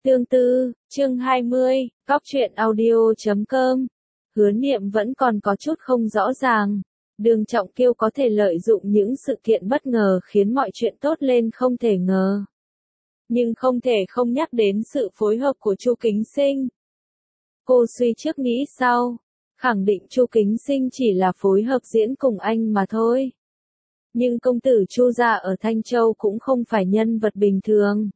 Tương tư, chương 20, Cóc truyện audio.com. Hứa Niệm vẫn còn có chút không rõ ràng. Đường Trọng Kiêu có thể lợi dụng những sự kiện bất ngờ khiến mọi chuyện tốt lên không thể ngờ. Nhưng không thể không nhắc đến sự phối hợp của Chu Kính Sinh. Cô suy trước nghĩ sau, khẳng định Chu Kính Sinh chỉ là phối hợp diễn cùng anh mà thôi. Nhưng công tử Chu gia ở Thanh Châu cũng không phải nhân vật bình thường.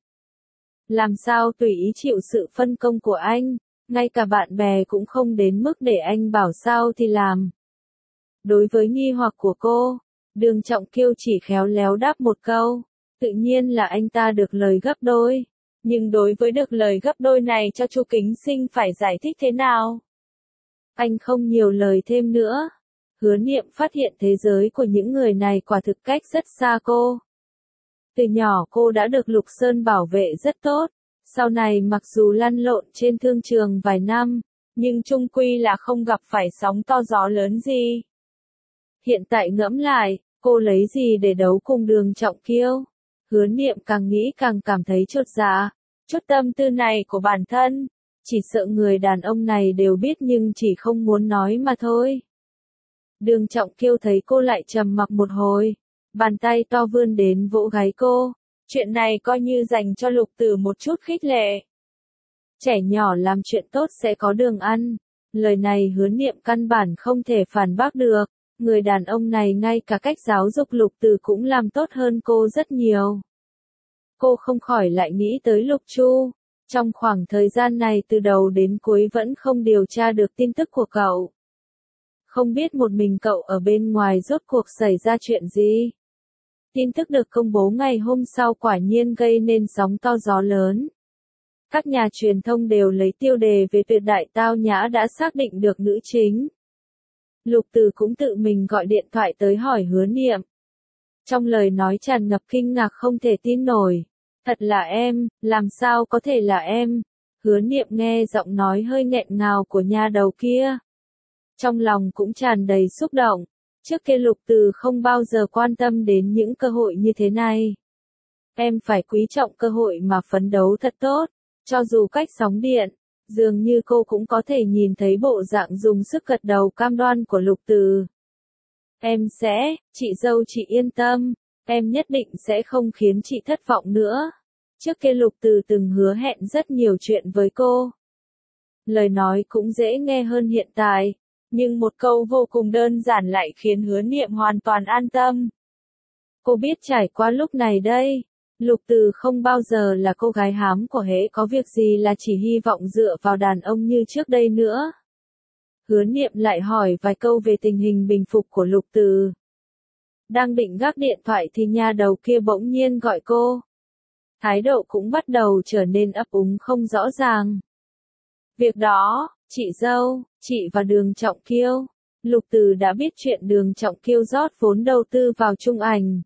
Làm sao tùy ý chịu sự phân công của anh, ngay cả bạn bè cũng không đến mức để anh bảo sao thì làm. Đối với nghi hoặc của cô, Đường Trọng Kiêu chỉ khéo léo đáp một câu, tự nhiên là anh ta được lời gấp đôi. Nhưng đối với được lời gấp đôi này cho Chu Kính Sinh phải giải thích thế nào? Anh không nhiều lời thêm nữa. Hứa Niệm phát hiện thế giới của những người này quả thực cách rất xa cô. Từ nhỏ cô đã được Lục Sơn bảo vệ rất tốt, sau này mặc dù lăn lộn trên thương trường vài năm, nhưng chung quy là không gặp phải sóng to gió lớn gì. Hiện tại ngẫm lại, cô lấy gì để đấu cùng Đường Trọng Kiêu? Hứa Niệm càng nghĩ càng cảm thấy chột dạ, chút tâm tư này của bản thân, chỉ sợ người đàn ông này đều biết nhưng chỉ không muốn nói mà thôi. Đường Trọng Kiêu thấy cô lại trầm mặc một hồi, bàn tay to vươn đến vỗ gáy cô, chuyện này coi như dành cho Lục Tử một chút khích lệ. Trẻ nhỏ làm chuyện tốt sẽ có đường ăn, lời này Hứa Niệm căn bản không thể phản bác được, người đàn ông này ngay cả cách giáo dục Lục Tử cũng làm tốt hơn cô rất nhiều. Cô không khỏi lại nghĩ tới Lục Chu, trong khoảng thời gian này từ đầu đến cuối vẫn không điều tra được tin tức của cậu. Không biết một mình cậu ở bên ngoài rốt cuộc xảy ra chuyện gì. Tin tức được công bố ngày hôm sau quả nhiên gây nên sóng to gió lớn. Các nhà truyền thông đều lấy tiêu đề về tuyệt đại tao nhã đã xác định được nữ chính. Lục Tử cũng tự mình gọi điện thoại tới hỏi Hứa Niệm. Trong lời nói tràn ngập kinh ngạc không thể tin nổi. Thật là em, làm sao có thể là em? Hứa Niệm nghe giọng nói hơi nghẹn ngào của nha đầu kia. Trong lòng cũng tràn đầy xúc động. Trước kia Lục Tử không bao giờ quan tâm đến những cơ hội như thế này. Em phải quý trọng cơ hội mà phấn đấu thật tốt, cho dù cách sóng điện, dường như cô cũng có thể nhìn thấy bộ dạng dùng sức gật đầu cam đoan của Lục Tử. Em sẽ, chị dâu chị yên tâm, em nhất định sẽ không khiến chị thất vọng nữa. Trước kia Lục Tử từng hứa hẹn rất nhiều chuyện với cô. Lời nói cũng dễ nghe hơn hiện tại. Nhưng một câu vô cùng đơn giản lại khiến Hứa Niệm hoàn toàn an tâm. Cô biết trải qua lúc này đây, Lục Tử không bao giờ là cô gái hám của hễ có việc gì là chỉ hy vọng dựa vào đàn ông như trước đây nữa. Hứa Niệm lại hỏi vài câu về tình hình bình phục của Lục Tử. Đang định gác điện thoại thì nha đầu kia bỗng nhiên gọi cô. Thái độ cũng bắt đầu trở nên ấp úng không rõ ràng. Việc đó, chị dâu, chị và Đường Trọng Kiêu. Lục Tử đã biết chuyện Đường Trọng Kiêu rót vốn đầu tư vào Trung Ảnh.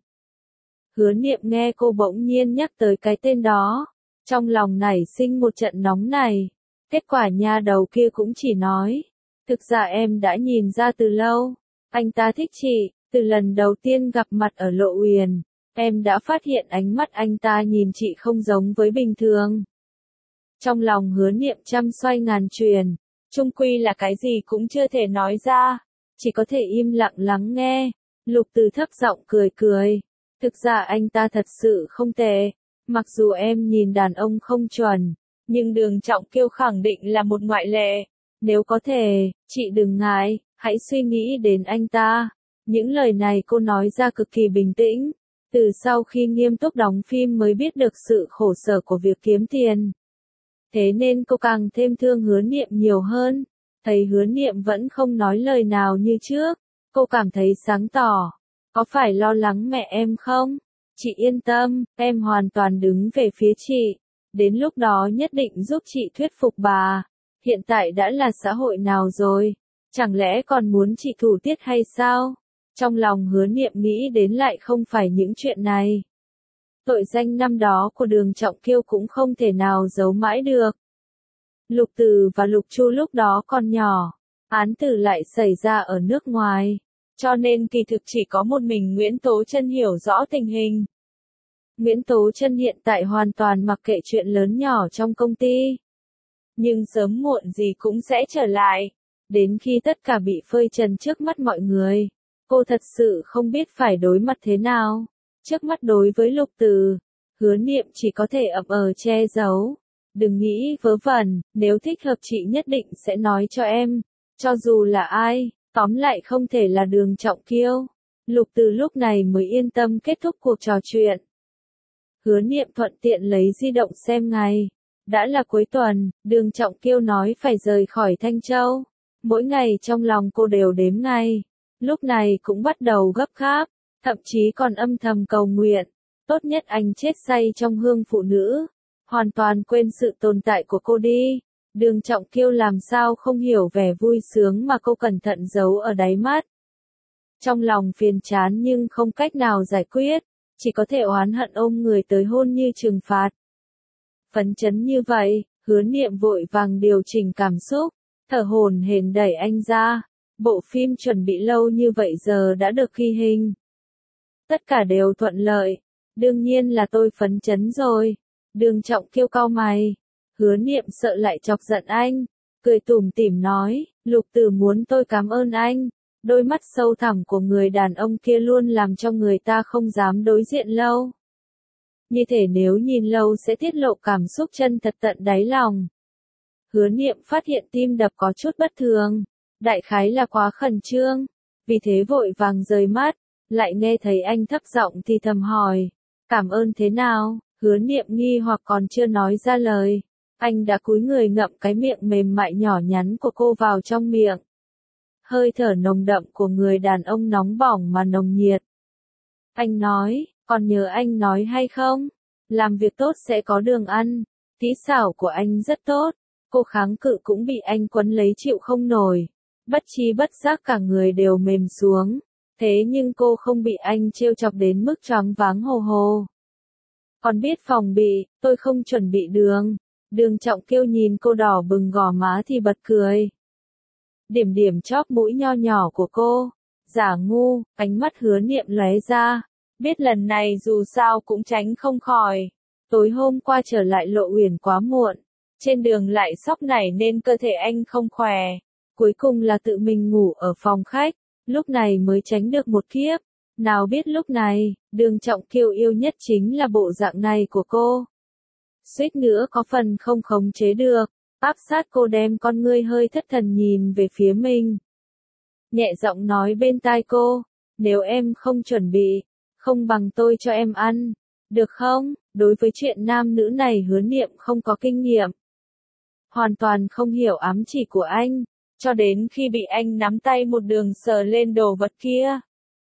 Hứa Niệm nghe cô bỗng nhiên nhắc tới cái tên đó, trong lòng nảy sinh một trận nóng này. Kết quả nha đầu kia cũng chỉ nói, thực ra em đã nhìn ra từ lâu, anh ta thích chị, từ lần đầu tiên gặp mặt ở Lộ Uyển, em đã phát hiện ánh mắt anh ta nhìn chị không giống với bình thường. Trong lòng Hứa Niệm trăm xoay ngàn chuyển, chung quy là cái gì cũng chưa thể nói ra, chỉ có thể im lặng lắng nghe. Lục Tử thấp giọng cười cười, thực ra anh ta thật sự không tệ, mặc dù em nhìn đàn ông không chuẩn, nhưng Đường Trọng Kiêu khẳng định là một ngoại lệ, nếu có thể, chị đừng ngại, hãy suy nghĩ đến anh ta. Những lời này cô nói ra cực kỳ bình tĩnh, từ sau khi nghiêm túc đóng phim mới biết được sự khổ sở của việc kiếm tiền. Thế nên cô càng thêm thương Hứa Niệm nhiều hơn. Thấy Hứa Niệm vẫn không nói lời nào như trước, cô cảm thấy sáng tỏ. Có phải lo lắng mẹ em không? Chị yên tâm, em hoàn toàn đứng về phía chị. Đến lúc đó nhất định giúp chị thuyết phục bà. Hiện tại đã là xã hội nào rồi? Chẳng lẽ còn muốn chị thủ tiết hay sao? Trong lòng Hứa Niệm nghĩ đến lại không phải những chuyện này. Tội danh năm đó của Đường Trọng Kiêu cũng không thể nào giấu mãi được. Lục Tử và Lục Chu lúc đó còn nhỏ, án tử lại xảy ra ở nước ngoài, cho nên kỳ thực chỉ có một mình Nguyễn Tố Chân hiểu rõ tình hình. Nguyễn Tố Chân hiện tại hoàn toàn mặc kệ chuyện lớn nhỏ trong công ty. Nhưng sớm muộn gì cũng sẽ trở lại. Đến khi tất cả bị phơi trần trước mắt mọi người, cô thật sự không biết phải đối mặt thế nào. Trước mắt đối với Lục Từ, Hứa Niệm chỉ có thể ậm che giấu. Đừng nghĩ vớ vẩn, nếu thích hợp chị nhất định sẽ nói cho em. Cho dù là ai, tóm lại không thể là Đường Trọng Kiêu. Lục Từ lúc này mới yên tâm kết thúc cuộc trò chuyện. Hứa Niệm thuận tiện lấy di động xem ngày. Đã là cuối tuần, Đường Trọng Kiêu nói phải rời khỏi Thanh Châu. Mỗi ngày trong lòng cô đều đếm ngày. Lúc này cũng bắt đầu gấp gáp, thậm chí còn âm thầm cầu nguyện. Tốt nhất anh chết say trong hương phụ nữ. Hoàn toàn quên sự tồn tại của cô đi. Đường Trọng Kiêu làm sao không hiểu vẻ vui sướng mà cô cẩn thận giấu ở đáy mắt. Trong lòng phiền chán nhưng không cách nào giải quyết, chỉ có thể oán hận ôm người tới hôn như trừng phạt. Phấn chấn như vậy, Hứa Niệm vội vàng điều chỉnh cảm xúc, thở hổn hển đẩy anh ra. Bộ phim chuẩn bị lâu như vậy giờ đã được ghi hình. Tất cả đều thuận lợi. Đương nhiên là tôi phấn chấn rồi. Đường Trọng Kiêu cau mày. Hứa Niệm sợ lại chọc giận anh. Cười tủm tỉm nói, Lục Từ muốn tôi cảm ơn anh. Đôi mắt sâu thẳm của người đàn ông kia luôn làm cho người ta không dám đối diện lâu. Như thể nếu nhìn lâu sẽ tiết lộ cảm xúc chân thật tận đáy lòng. Hứa Niệm phát hiện tim đập có chút bất thường. Đại khái là quá khẩn trương. Vì thế vội vàng rời mắt. Lại nghe thấy anh thấp giọng thì thầm hỏi. Cảm ơn thế nào? Hứa Niệm nghi hoặc còn chưa nói ra lời. Anh đã cúi người ngậm cái miệng mềm mại nhỏ nhắn của cô vào trong miệng. Hơi thở nồng đậm của người đàn ông nóng bỏng mà nồng nhiệt. Anh nói, còn nhớ anh nói hay không? Làm việc tốt sẽ có đường ăn. Kỹ xảo của anh rất tốt. Cô kháng cự cũng bị anh quấn lấy chịu không nổi. Bất chi bất giác cả người đều mềm xuống. Thế nhưng cô không bị anh trêu chọc đến mức choáng váng hồ hồ. Còn biết phòng bị, tôi không chuẩn bị đường. Đường Trọng Kiêu nhìn cô đỏ bừng gò má thì bật cười. Điểm điểm chóp mũi nho nhỏ của cô. Giả ngu, ánh mắt Hứa Niệm lóe ra. Biết lần này dù sao cũng tránh không khỏi. Tối hôm qua trở lại Lộ Uyển quá muộn. Trên đường lại sóc nảy nên cơ thể anh không khỏe. Cuối cùng là tự mình ngủ ở phòng khách. Lúc này mới tránh được một kiếp. Nào biết lúc này, Đường Trọng Kiêu yêu nhất chính là bộ dạng này của cô. Suýt nữa có phần không khống chế được. Áp sát cô đem con ngươi hơi thất thần nhìn về phía mình. Nhẹ giọng nói bên tai cô. Nếu em không chuẩn bị, không bằng tôi cho em ăn. Được không? Đối với chuyện nam nữ này Hứa Niệm không có kinh nghiệm. Hoàn toàn không hiểu ám chỉ của anh. Cho đến khi bị anh nắm tay một đường sờ lên đồ vật kia.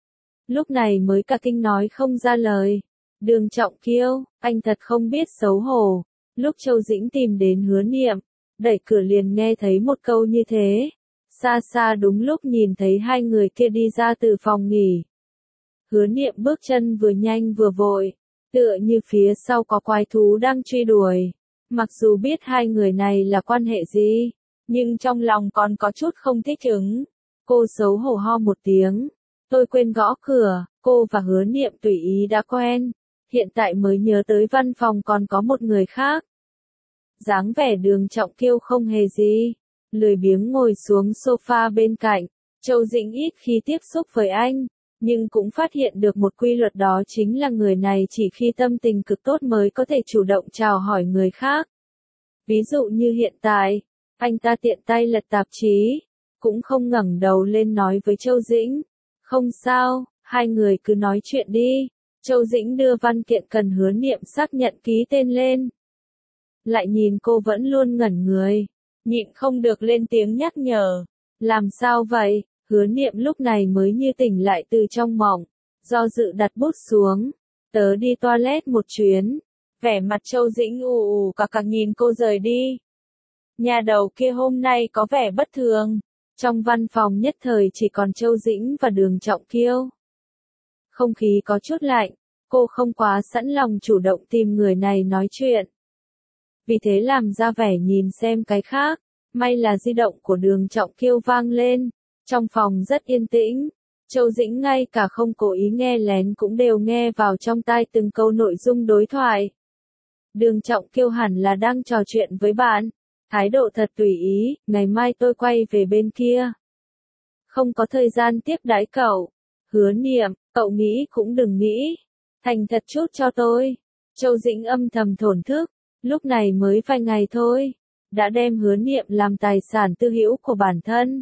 Lúc này mới cả kinh nói không ra lời. Đường Trọng Kiêu, anh thật không biết xấu hổ. Lúc Châu Dĩnh tìm đến Hứa Niệm, đẩy cửa liền nghe thấy một câu như thế. Xa xa đúng lúc nhìn thấy hai người kia đi ra từ phòng nghỉ. Hứa Niệm bước chân vừa nhanh vừa vội, tựa như phía sau có quái thú đang truy đuổi. Mặc dù biết hai người này là quan hệ gì, nhưng trong lòng còn có chút không thích ứng. Cô xấu hổ ho một tiếng. Tôi quên gõ cửa, cô và Hứa Niệm tùy ý đã quen. Hiện tại mới nhớ tới văn phòng còn có một người khác. Dáng vẻ Đường Trọng Kiêu không hề gì. Lười biếng ngồi xuống sofa bên cạnh. Châu Dĩnh ít khi tiếp xúc với anh. Nhưng cũng phát hiện được một quy luật đó chính là người này chỉ khi tâm tình cực tốt mới có thể chủ động chào hỏi người khác. Ví dụ như hiện tại, anh ta tiện tay lật tạp chí, cũng không ngẩng đầu lên nói với Châu Dĩnh. Không sao, hai người cứ nói chuyện đi. Châu Dĩnh đưa văn kiện cần Hứa Niệm xác nhận ký tên lên. Lại nhìn cô vẫn luôn ngẩn người, nhịn không được lên tiếng nhắc nhở. Làm sao vậy? Hứa Niệm lúc này mới như tỉnh lại từ trong mộng, do dự đặt bút xuống. Tớ đi toilet một chuyến. Vẻ mặt Châu Dĩnh ù ù cặc nhìn cô rời đi. Nhà đầu kia hôm nay có vẻ bất thường. Trong văn phòng nhất thời chỉ còn Châu Dĩnh và Đường Trọng Kiêu. Không khí có chút lạnh, cô không quá sẵn lòng chủ động tìm người này nói chuyện. Vì thế làm ra vẻ nhìn xem cái khác. May là di động của Đường Trọng Kiêu vang lên. Trong phòng rất yên tĩnh. Châu Dĩnh ngay cả không cố ý nghe lén cũng đều nghe vào trong tai từng câu nội dung đối thoại. Đường Trọng Kiêu hẳn là đang trò chuyện với bạn. Thái độ thật tùy ý, ngày mai tôi quay về bên kia. Không có thời gian tiếp đãi cậu. Hứa Niệm, cậu nghĩ cũng đừng nghĩ. Thành thật chút cho tôi. Châu Dĩnh âm thầm thổn thức. Lúc này mới vài ngày thôi. Đã đem Hứa Niệm làm tài sản tư hữu của bản thân.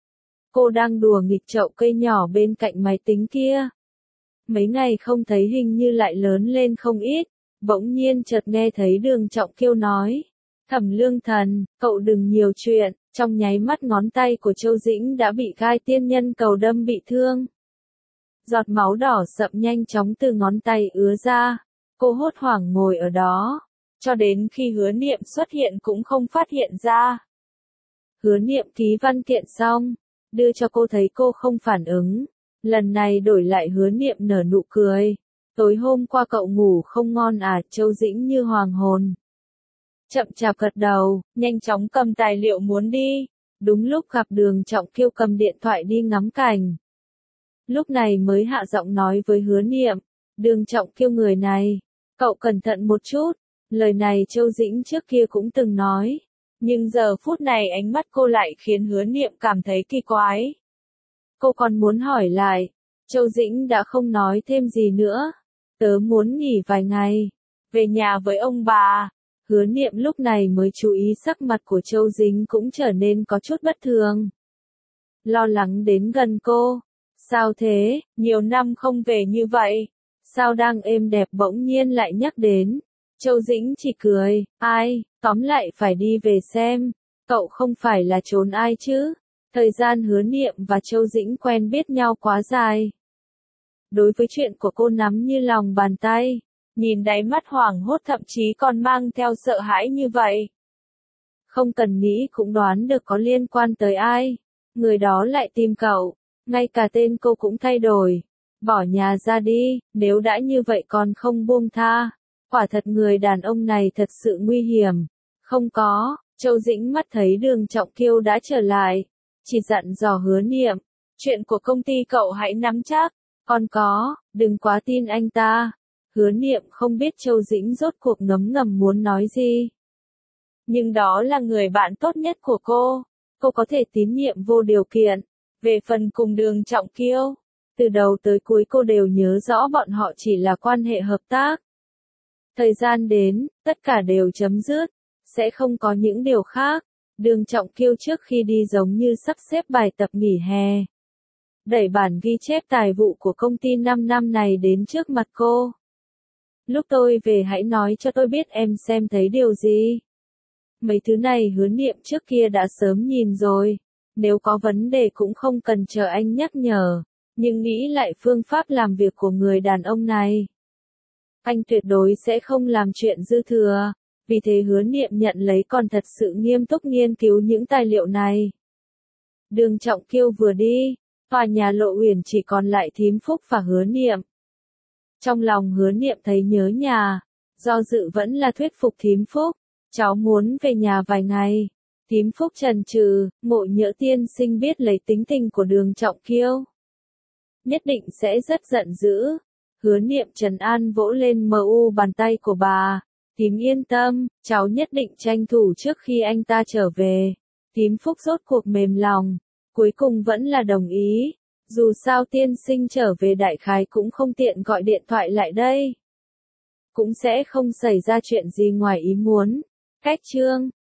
Cô đang đùa nghịch chậu cây nhỏ bên cạnh máy tính kia. Mấy ngày không thấy hình như lại lớn lên không ít. Bỗng nhiên chợt nghe thấy Đường Trọng Kiêu nói. Thẩm Lương Thần, cậu đừng nhiều chuyện. Trong nháy mắt ngón tay của Châu Dĩnh đã bị gai tiên nhân cầu đâm bị thương. Giọt máu đỏ sậm nhanh chóng từ ngón tay ứa ra. Cô hốt hoảng ngồi ở đó. Cho đến khi Hứa Niệm xuất hiện cũng không phát hiện ra. Hứa Niệm ký văn kiện xong. Đưa cho cô thấy cô không phản ứng. Lần này đổi lại Hứa Niệm nở nụ cười. Tối hôm qua cậu ngủ không ngon à? Châu Dĩnh như hoàng hồn. Chậm chạp gật đầu, nhanh chóng cầm tài liệu muốn đi. Đúng lúc gặp Đường Trọng Kiêu cầm điện thoại đi ngắm cảnh. Lúc này mới hạ giọng nói với Hứa Niệm. Đường Trọng Kiêu người này. Cậu cẩn thận một chút. Lời này Châu Dĩnh trước kia cũng từng nói. Nhưng giờ phút này ánh mắt cô lại khiến Hứa Niệm cảm thấy kỳ quái. Cô còn muốn hỏi lại. Châu Dĩnh đã không nói thêm gì nữa. Tớ muốn nghỉ vài ngày. Về nhà với ông bà. Hứa Niệm lúc này mới chú ý sắc mặt của Châu Dĩnh cũng trở nên có chút bất thường. Lo lắng đến gần cô. Sao thế, nhiều năm không về như vậy. Sao đang êm đẹp bỗng nhiên lại nhắc đến. Châu Dĩnh chỉ cười, ai, tóm lại phải đi về xem. Cậu không phải là trốn ai chứ. Thời gian Hứa Niệm và Châu Dĩnh quen biết nhau quá dài. Đối với chuyện của cô nắm như lòng bàn tay. Nhìn đáy mắt hoảng hốt thậm chí còn mang theo sợ hãi như vậy. Không cần nghĩ cũng đoán được có liên quan tới ai. Người đó lại tìm cậu. Ngay cả tên cô cũng thay đổi. Bỏ nhà ra đi, nếu đã như vậy còn không buông tha. Quả thật người đàn ông này thật sự nguy hiểm. Không có, Châu Dĩnh mắt thấy Đường Trọng Kiêu đã trở lại. Chỉ dặn dò Hứa Niệm. Chuyện của công ty cậu hãy nắm chắc. Còn có, đừng quá tin anh ta. Hứa Niệm không biết Châu Dĩnh rốt cuộc ngấm ngầm muốn nói gì. Nhưng đó là người bạn tốt nhất của cô. Cô có thể tín nhiệm vô điều kiện. Về phần cùng Đường Trọng Kiêu. Từ đầu tới cuối cô đều nhớ rõ bọn họ chỉ là quan hệ hợp tác. Thời gian đến, tất cả đều chấm dứt. Sẽ không có những điều khác. Đường Trọng Kiêu trước khi đi giống như sắp xếp bài tập nghỉ hè. Đẩy bản ghi chép tài vụ của công ty 5 năm này đến trước mặt cô. Lúc tôi về hãy nói cho tôi biết em xem thấy điều gì. Mấy thứ này Hứa Niệm trước kia đã sớm nhìn rồi. Nếu có vấn đề cũng không cần chờ anh nhắc nhở. Nhưng nghĩ lại phương pháp làm việc của người đàn ông này. Anh tuyệt đối sẽ không làm chuyện dư thừa. Vì thế Hứa Niệm nhận lấy còn thật sự nghiêm túc nghiên cứu những tài liệu này. Đường Trọng Kiêu vừa đi. Tòa nhà Lộ Uyển chỉ còn lại Thím Phúc và Hứa Niệm. Trong lòng Hứa Niệm thấy nhớ nhà. Do dự vẫn là thuyết phục Thím Phúc. Cháu muốn về nhà vài ngày. Thím Phúc chần chừ, Mộ Nhỡ tiên sinh biết lấy tính tình của Đường Trọng Kiêu. Nhất định sẽ rất giận dữ. Hứa Niệm trấn an vỗ lên mu bàn tay của bà. Thím yên tâm, cháu nhất định tranh thủ trước khi anh ta trở về. Thím Phúc rốt cuộc mềm lòng. Cuối cùng vẫn là đồng ý. Dù sao tiên sinh trở về đại khái cũng không tiện gọi điện thoại lại đây. Cũng sẽ không xảy ra chuyện gì ngoài ý muốn. Cách chương